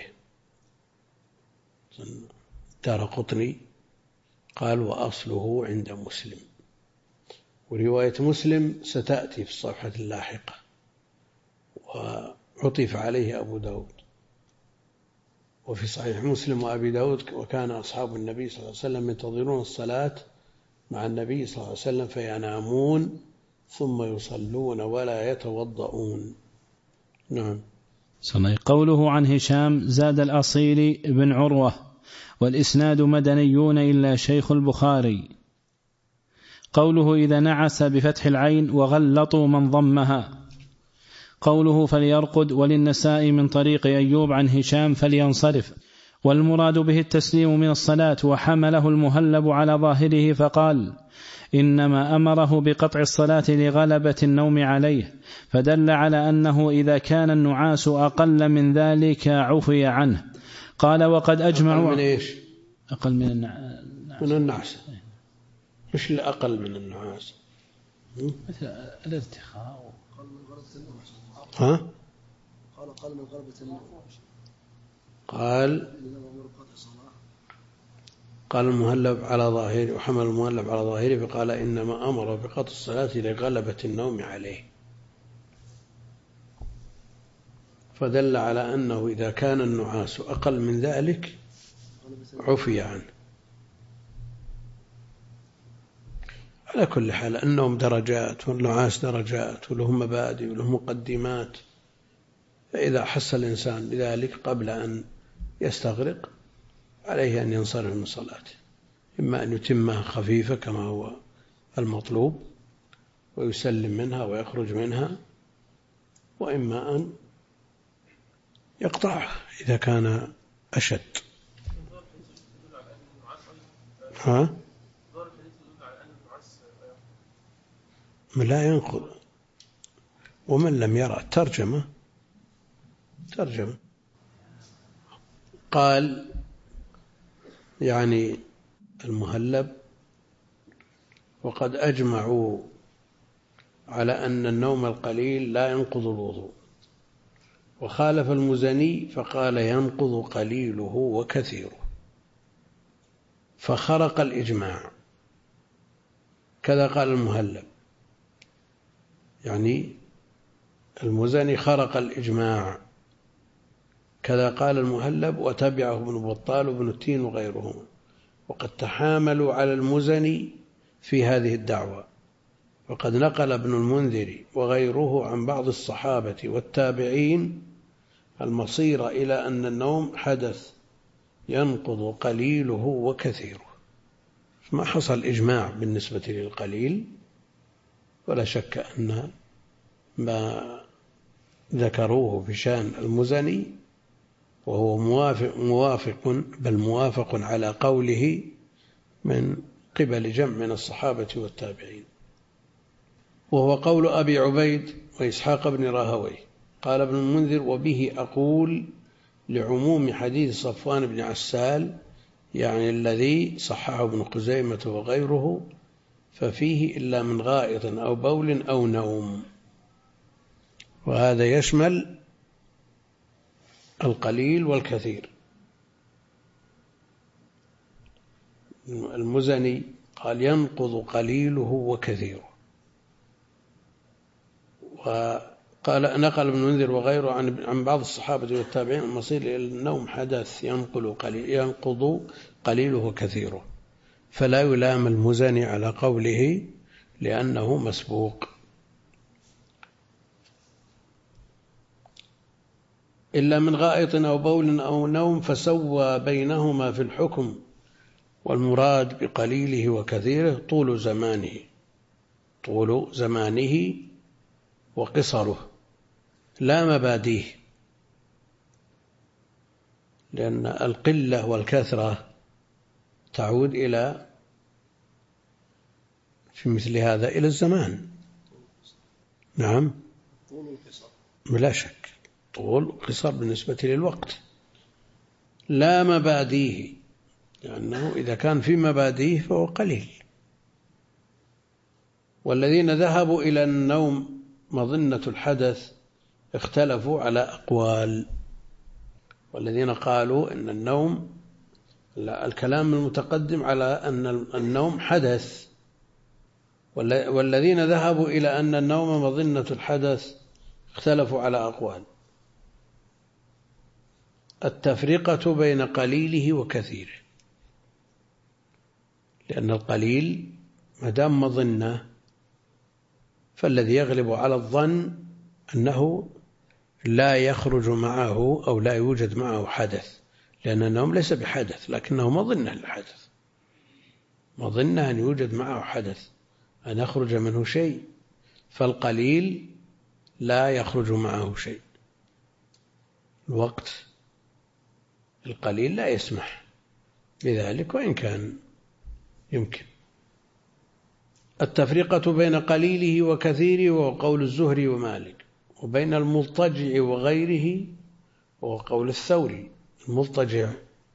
الدارقطني، قال وأصله عند مسلم. ورواية مسلم ستأتي في الصفحة اللاحقة، وعطف عليه أبو داود. وفي صحيح مسلم وأبي داود: وكان أصحاب النبي صلى الله عليه وسلم ينتظرون الصلاة مع النبي صلى الله عليه وسلم فينامون ثم يصلون ولا يتوضؤون. نعم. قوله عن هشام: زاد الأصيل بن عروة والإسناد مدنيون إلا شيخ البخاري. قوله: إذا نعس بفتح العين وغلطوا من ضمها. قوله: فليرقد، وللنساء من طريق أيوب عن هشام فلينصرف، والمراد به التسليم من الصلاة. وحمله المهلب على ظاهره فقال: إنما أمره بقطع الصلاة لغلبة النوم عليه، فدل على أنه إذا كان النعاس أقل من ذلك عفي عنه. قال: وقد أجمعوا. أقل من إيش؟ أقل من النعاس. مش الأقل من النعاس، مثل الارتخاء. ها؟ قال من غلبة النوم. قال المهلب على ظاهره، وحمل المهلب على ظاهره فقال: إنما أمر بقطع الصلاة لغلبة النوم عليه، فدل على أنه إذا كان النعاس أقل من ذلك عفي عنه. على كل حال النوم درجات، والنعاس درجات، ولهم مبادئ ولهم مقدمات، فإذا حس الإنسان بذلك قبل أن يستغرق عليه أن ينصرف من صلاته، إما أن يتمها خفيفة كما هو المطلوب ويسلم منها ويخرج منها، وإما أن يقطعها إذا كان أشد. ها؟ من لا ينقض. ومن لم يرى ترجمة. قال يعني المهلب: وقد أجمعوا على أن النوم القليل لا ينقض الوضوء. وخالف المزني فقال: ينقض قليله وكثيره، فخرق الإجماع. كذا قال المهلب، يعني المزني خرق الإجماع، كذا قال المهلب، وتبعه ابن بطال وابن التين وغيرهم، وقد تحاملوا على المزني في هذه الدعوة. وقد نقل ابن المنذر وغيره عن بعض الصحابة والتابعين المصير إلى أن النوم حدث ينقض قليله وكثيره، ما حصل إجماع بالنسبة للقليل، ولا شك أن ما ذكروه في شأن المزني وهو موافق على قوله من قبل جمع من الصحابة والتابعين، وهو قول أبي عبيد وإسحاق بن راهويه. قال ابن المنذر: وبه أقول لعموم حديث صفوان بن عسال، يعني الذي صححه ابن خزيمة وغيره، ففيه إلا من غائط أو بول أو نوم. وهذا يشمل القليل والكثير. المزني قال: ينقض قليله وكثيره. وقال نقل ابن المنذر وغيره عن بعض الصحابة والتابعين المصير إلى النوم حدث ينقض قليله وكثيره، فلا يلام المزني على قوله لأنه مسبوق. إلا من غائط أو بول أو نوم، فسوى بينهما في الحكم، والمراد بقليله وكثيره طول زمانه وقصره، لا مباديه، لأن القلة والكثرة تعود في مثل هذا إلى الزمان. نعم، لا شك، طول قصر بالنسبة للوقت، لا مباديه، لأنه إذا كان في مباديه فهو قليل. والذين ذهبوا إلى النوم مظنة الحدث اختلفوا على أقوال. والذين قالوا إن النوم، الكلام المتقدم على أن النوم حدث، والذين ذهبوا إلى أن النوم مظنة الحدث اختلفوا على أقوال. التفرقة بين قليله وكثيره، لأن القليل ما دام مظنة فالذي يغلب على الظن أنه لا يخرج معه أو لا يوجد معه حدث، لأن النوم ليس بحدث لكنه مظنة للحدث، مظنة أن يوجد معه حدث، أن يخرج منه شيء. فالقليل لا يخرج معه شيء، الوقت القليل لا يسمح بذلك وإن كان يمكن. التفرقة بين قليله وكثيره وهو قول الزهري ومالك، وبين المضطجع وغيره وهو قول الثوري. المضطجع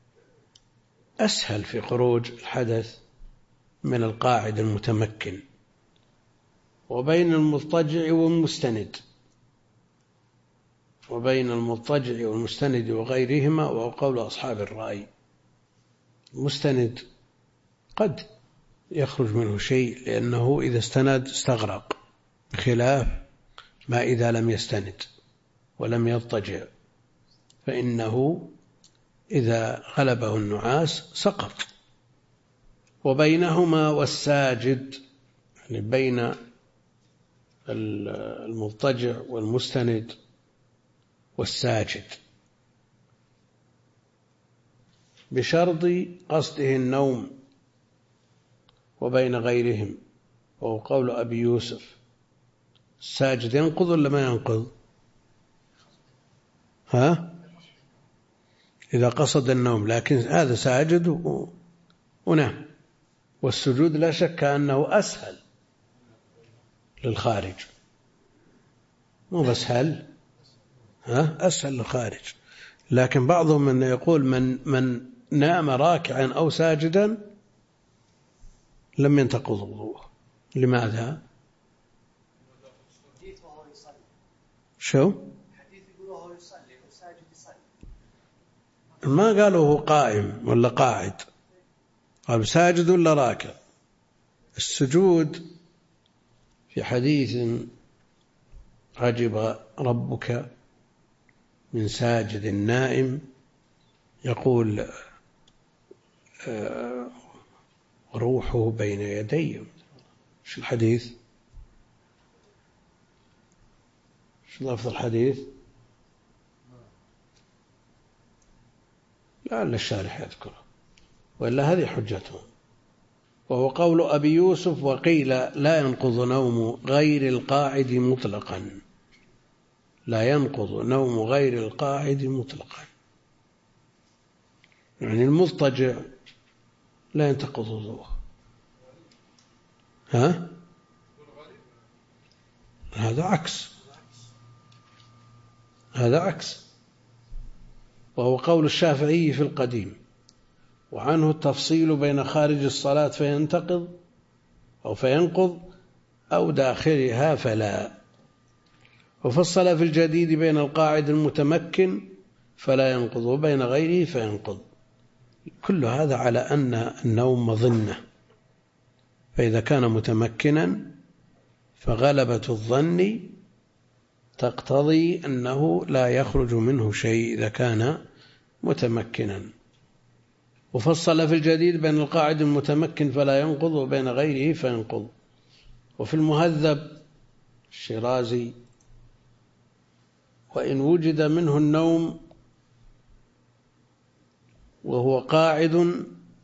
أسهل في خروج الحدث من القاعد المتمكن. وبين المضطجع والمستند، وبين المضطجع والمستند وغيرهما وهو قول أصحاب الرأي. المستند قد يخرج منه شيء لأنه إذا استند استغرق، بخلاف ما إذا لم يستند ولم يضطجع، فإنه إذا غلبه النعاس سقط. وبينهما والساجد، يعني بين المضطجع والمستند والساجد، بشرط قصده النوم. وبين غيرهم وهو قول أبي يوسف. الساجد ينقض ولا ما ينقض؟ إذا قصد النوم، لكن هذا ساجد ونام. والسجود لا شك أنه أسهل للخارج، مو بس هل أسهل للخارج. لكن بعضهم من يقول من نام راكعا أو ساجدا لم ينتقض وضوءه. لماذا؟ شو؟ ما قالوا هو قائم ولا قاعد، قال ساجد ولا راكع. السجود في حديث عجب ربك من ساجد نائم، يقول روحه بين يدي. شو الحديث؟ شو لفظ الحديث؟ لعل الشارح يذكره، وإلا هذه حجتهم. وهو قول أبي يوسف. وقيل لا ينقض نوم غير القاعد مطلقا، لا ينقض نوم غير القاعد مطلقا، يعني المضطجع لا ينتقض وضوءه. هذا عكس. وهو قول الشافعي في القديم، وعنه التفصيل بين خارج الصلاة فينتقض أو فينقض أو داخلها فلا. وفصل في الجديد بين القاعد المتمكن فلا ينقض وبين غيره فينقض. كل هذا على أن النوم مظنة، فإذا كان متمكنا فغلبة الظن تقتضي أنه لا يخرج منه شيء إذا كان متمكنا. وفصل في الجديد بين القاعد المتمكن فلا ينقض وبين غيره فينقض. وفي المهذب الشيرازي وإن وجد منه النوم وهو قاعد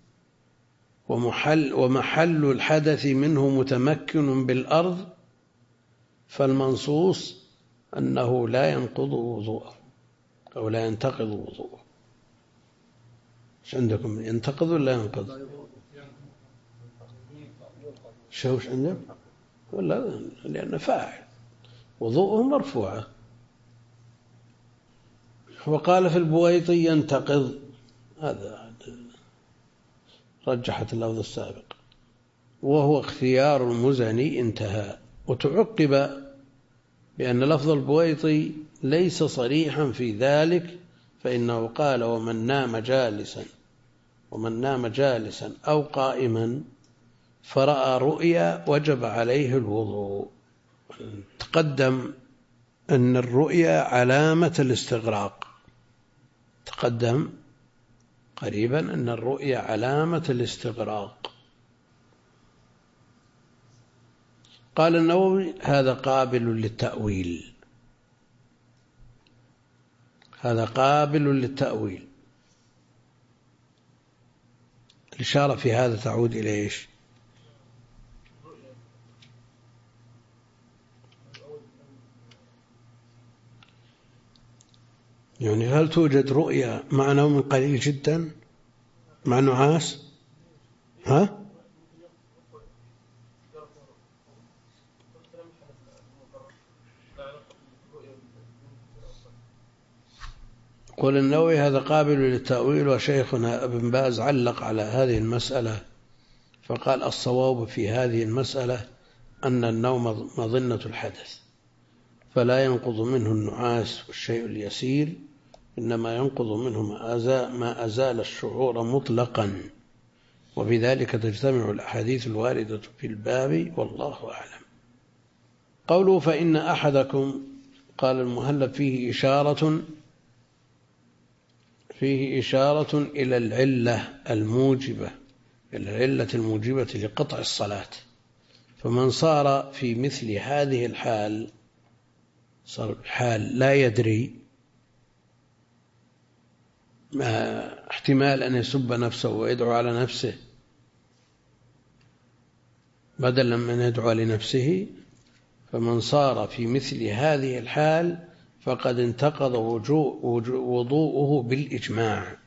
ومحل الحدث منه متمكن بالأرض فالمنصوص أنه لا ينقض وضوءه أو لا ينتقض وضوءه. ايش عندكم؟ ينتقض ولا ينقض؟ شوش عندك؟ ولا لأنه فاعل وضوءه مرفوعة. وقال في البويطي ينتقض، هذا رجحت اللفظ السابق، وهو اختيار المزني انتهى. وتعقب بأن لفظ البويطي ليس صريحا في ذلك، فإنه قال ومن نام جالسا أو قائما فرأى رؤيا وجب عليه الوضوء. تقدم أن الرؤيا علامة الاستغراق، تقدم قريبا أن الرؤيا علامة الاستغراق. قال النووي هذا قابل للتأويل، هذا قابل للتأويل. الإشارة في هذا تعود إلى إيش؟ يعني هل توجد رؤيا مع نوم قليل جدا مع نعاس؟ ها؟ قول النووي هذا قابل للتأويل. وشيخنا ابن باز علق على هذه المسألة فقال الصواب في هذه المسألة أن النوم مظنة الحدث، فلا ينقض منه النعاس والشيء اليسير، إنما ينقض منه ما أزال الشعور مطلقا، وبذلك تجتمع الأحاديث الواردة في الباب، والله أعلم. قوله فإن أحدكم، قال المهلب فيه إشارة إلى العلة الموجبة لقطع الصلاة. فمن صار في مثل هذه الحال، صار حال لا يدري، احتمال أن يسب نفسه ويدعو على نفسه بدلا من يدعو لنفسه، فمن صار في مثل هذه الحال فقد انتقض وضوءه بالإجماع،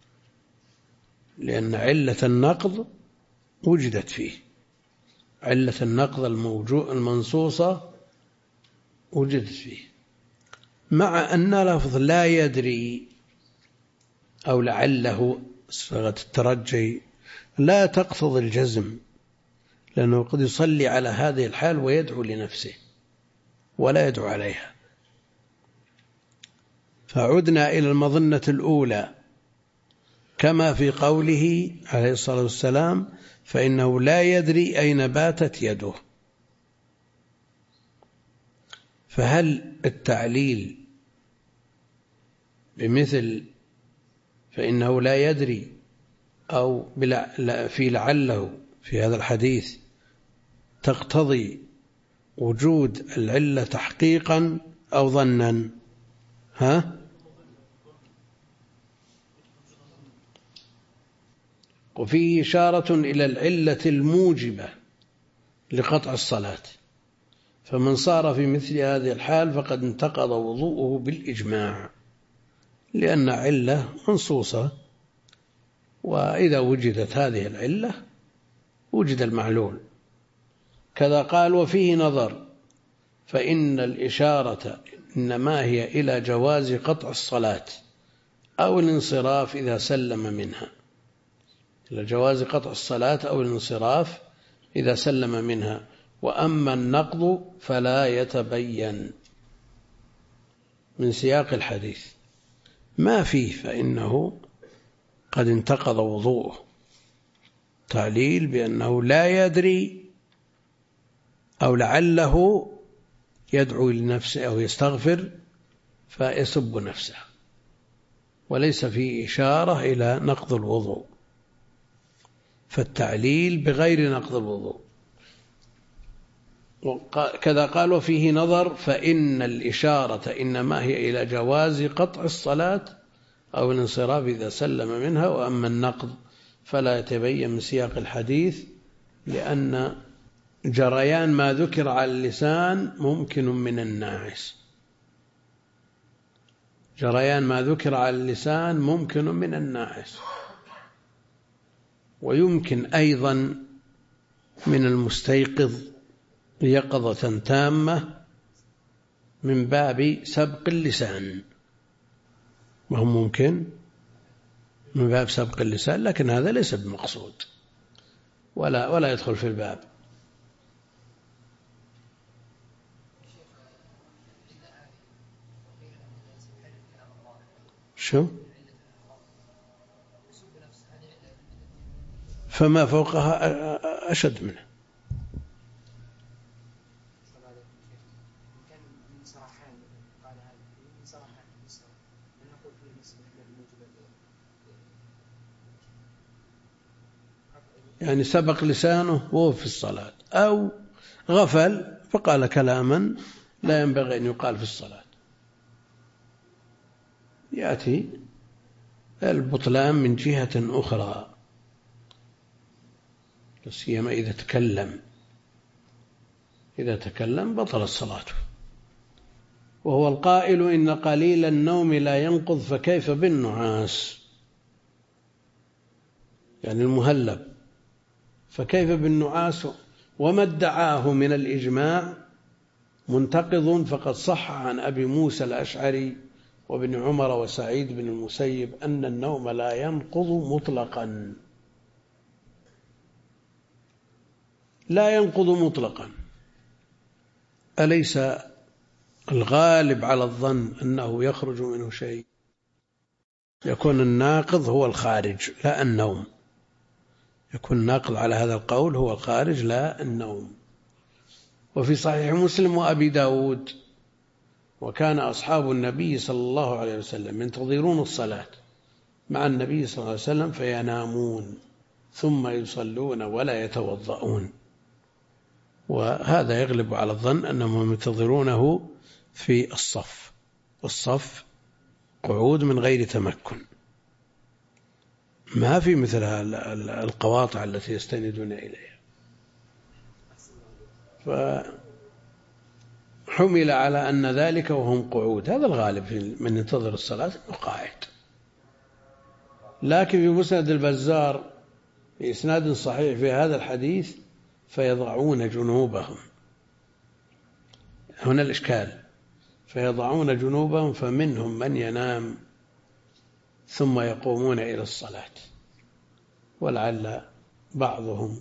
لأن علة النقض وجدت فيه، علة النقض المنصوصة وجدت فيه، مع أن لفظ لا يدري أو لعله صيغة الترجي لا تقتضي الجزم، لأنه قد يصلي على هذه الحال ويدعو لنفسه ولا يدعو عليها. فعدنا إلى المظنة الأولى كما في قوله عليه الصلاة والسلام فإنه لا يدري أين باتت يده. فهل التعليل بمثل فإنه لا يدري أو في لعله في هذا الحديث تقتضي وجود العلة تحقيقا أو ظنا؟ وفيه إشارة إلى العلة الموجبة لقطع الصلاة، فمن صار في مثل هذه الحال فقد انتقض وضوءه بالإجماع، لأن علة منصوصة، وإذا وجدت هذه العلة وجد المعلول. كذا قال وفيه نظر، فإن الإشارة إنما هي إلى جواز قطع الصلاة أو الانصراف إذا سلم منها، إلى جواز قطع الصلاة أو الانصراف إذا سلم منها. وأما النقض فلا يتبين من سياق الحديث، ما فيه فإنه قد انتقض وضوءه، تعليل بأنه لا يدري أو لعله يدعو لنفسه أو يستغفر فيسب نفسه، وليس فيه إشارة إلى نقض الوضوء، فالتعليل بغير نقض الوضوء. كذا قال وفيه نظر، فإن الإشارة إنما هي إلى جواز قطع الصلاة أو الانصراف إذا سلم منها. وأما النقض فلا يتبين من سياق الحديث، لأن جريان ما ذكر على اللسان ممكن من الناعس، جريان ما ذكر على اللسان ممكن من الناعس، ويمكن أيضا من المستيقظ يقظة تامة من باب سبق اللسان، وهو ممكن من باب سبق اللسان، لكن هذا ليس بمقصود ولا يدخل في الباب. شو؟ فما فوقها أشد منه. كان من صراحان يعني سبق لسانه وهو في الصلاة، أو غفل فقال كلاما لا ينبغي أن يقال في الصلاة، يأتي البطلان من جهة أخرى، لا سيما إذا تكلم بطلت صلاته. وهو القائل إن قليل النوم لا ينقض فكيف بالنعاس، يعني المهلب، فكيف بالنعاس وما ادعاه من الإجماع منتقض، فقد صح عن أبي موسى الأشعري وابن عمر وسعيد بن المسيب أن النوم لا ينقض مطلقا، لا ينقض مطلقا. أليس الغالب على الظن أنه يخرج منه شيء؟ يكون الناقض هو الخارج لا النوم، يكون الناقض على هذا القول هو الخارج لا النوم. وفي صحيح مسلم وأبي داود: وكان أصحاب النبي صلى الله عليه وسلم ينتظرون الصلاة مع النبي صلى الله عليه وسلم فينامون ثم يصلون ولا يتوضؤون. وهذا يغلب على الظن أنهم ينتظرونه في الصف، والصف قعود من غير تمكن، ما في مثل القواطع التي يستندون إليها. فحمل على أن ذلك وهم قعود، هذا الغالب في من ينتظر الصلاة أنه قاعد. لكن في مسند البزار بإسناد صحيح في هذا الحديث: فيضعون جنوبهم، هنا الإشكال، فيضعون جنوبهم فمنهم من ينام ثم يقومون إلى الصلاة. ولعل بعضهم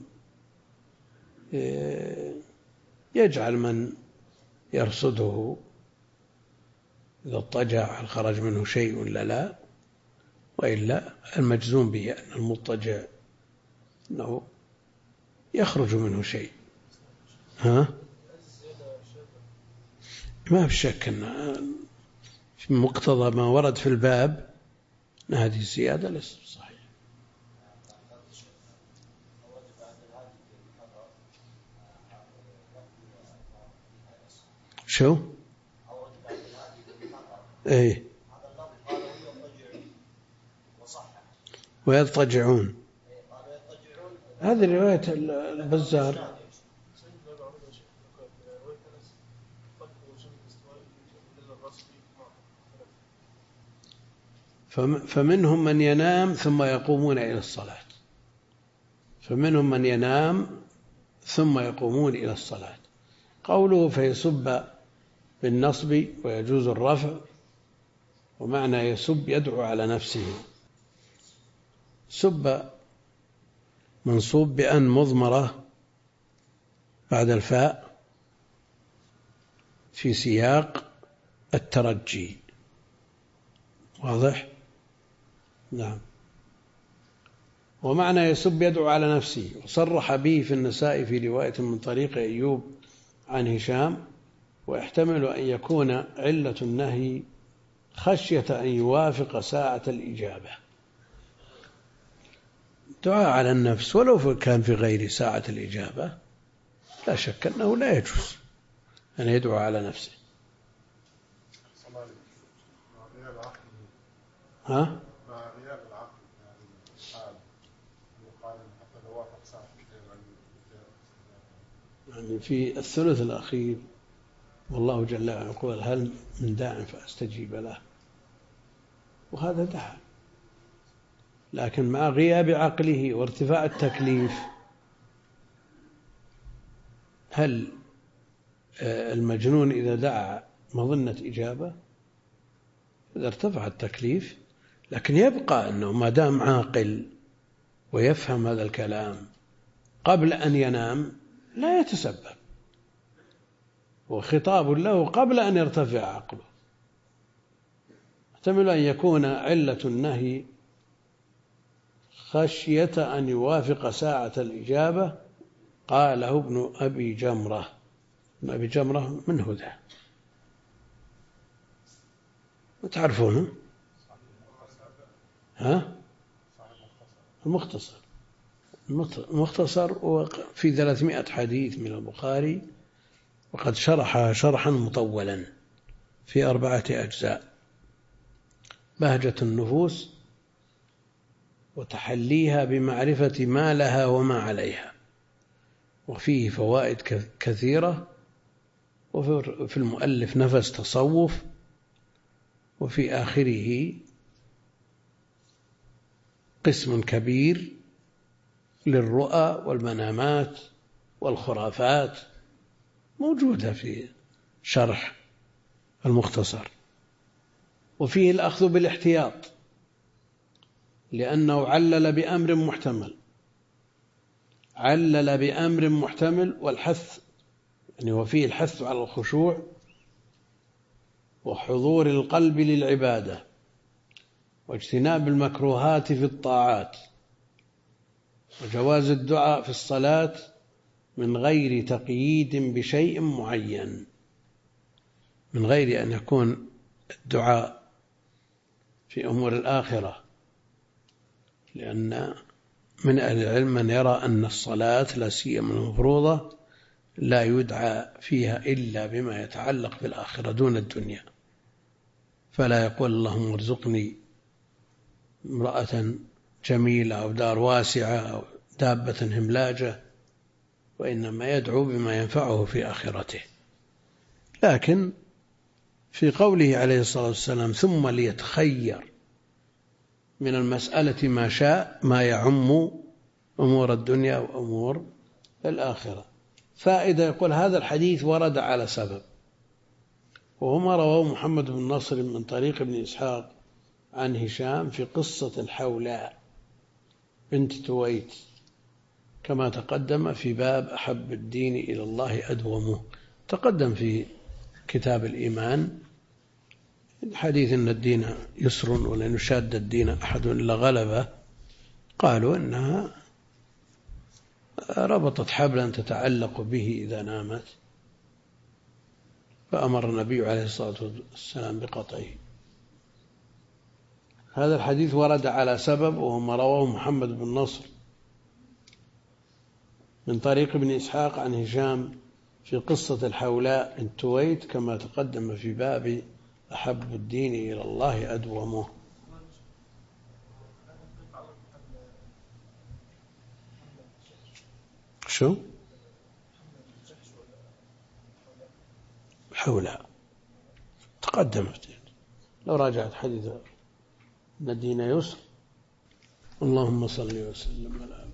يجعل من يرصده إذا اضطجع هل خرج منه شيء ولا لا، وإلا المجزوم به أن المضطجع أنه يخرج منه شيء. ما في شك أن في مقتضى ما ورد في الباب أن هذه الزيادة ليست صحيحة. شو؟ ايه ويضطجعون، هذه رواية البزار. فمنهم من ينام ثم يقومون إلى الصلاة، فمنهم من ينام ثم يقومون إلى الصلاة. قوله فيسب بالنصب ويجوز الرفع، ومعنى يسب يدعو على نفسه. سب منصوب بأن مضمرة بعد الفاء في سياق الترجي، واضح؟ نعم. ومعنى يسب يدعو على نفسه، وصرح به في النساء في رواية من طريق أيوب عن هشام، ويحتمل أن يكون علة النهي خشية أن يوافق ساعة الإجابة. دعاء على النفس ولو كان في غير ساعة الإجابة لا شك أنه لا يجوز أن يدعو على نفسه. ها؟ مع غياب العقل يعني حال يقال حتى لو وافق ساعة يعني في الثلث الأخير والله جل وعلا يقول: هل من داع فأستجيب له، وهذا دعاء، لكن مع غياب عقله وارتفاع التكليف، هل المجنون إذا دعا مظنة إجابة؟ إذا ارتفع التكليف، لكن يبقى أنه ما دام عاقل ويفهم هذا الكلام قبل أن ينام لا يتسبب، وخطاب له قبل أن يرتفع عقله. يحتمل أن يكون علة النهي خشية أن يوافق ساعة الإجابة، قاله ابن أبي جمرة. ابن أبي جمرة من هدى، وتعرفونه ها؟ المختصر في 300 حديث من البخاري، وقد شرحها شرحا مطولا في 4 أجزاء: بهجة النفوس، وتحليها بمعرفة ما لها وما عليها، وفيه فوائد كثيرة، وفي المؤلف نفس تصوف، وفي آخره قسم كبير للرؤى والمنامات والخرافات موجودة في شرح المختصر. وفيه الأخذ بالاحتياط، لأنه علل بأمر محتمل والحث، يعني وفيه الحث على الخشوع وحضور القلب للعبادة واجتناب المكروهات في الطاعات، وجواز الدعاء في الصلاة من غير تقييد بشيء معين، من غير أن يكون الدعاء في أمور الآخرة، لأن من أهل العلم من يرى أن الصلاة لا سيما المفروضة لا يدعى فيها إلا بما يتعلق بالآخرة دون الدنيا، فلا يقول اللهم ارزقني امرأة جميلة أو دار واسعة أو دابة هملاجة، وإنما يدعو بما ينفعه في آخرته. لكن في قوله عليه الصلاة والسلام ثم ليتخير من المسألة ما شاء، ما يعم أمور الدنيا وأمور الآخرة، فائدة. يقول هذا الحديث ورد على سبب، وهما رواه محمد بن نصر من طريق ابن إسحاق عن هشام في قصة الحولاء بنت تويت، كما تقدم في باب أحب الدين إلى الله أدومه. تقدم في كتاب الإيمان حديث أن الدين يسر ولن يشاد الدين أحد إلا غلبه، قالوا إنها ربطت حبلا تتعلق به إذا نامت، فأمر النبي عليه الصلاة والسلام بقطعه. هذا الحديث ورد على سبب، وهم رواه محمد بن نصر من طريق ابن إسحاق عن هشام في قصة الحولاء بنت تويت، كما تقدم في باب أحب الدين إلى الله أدومه. شو؟ حولاء تقدمت، لو راجعت حديث الدين يسر. اللهم صل وسلم على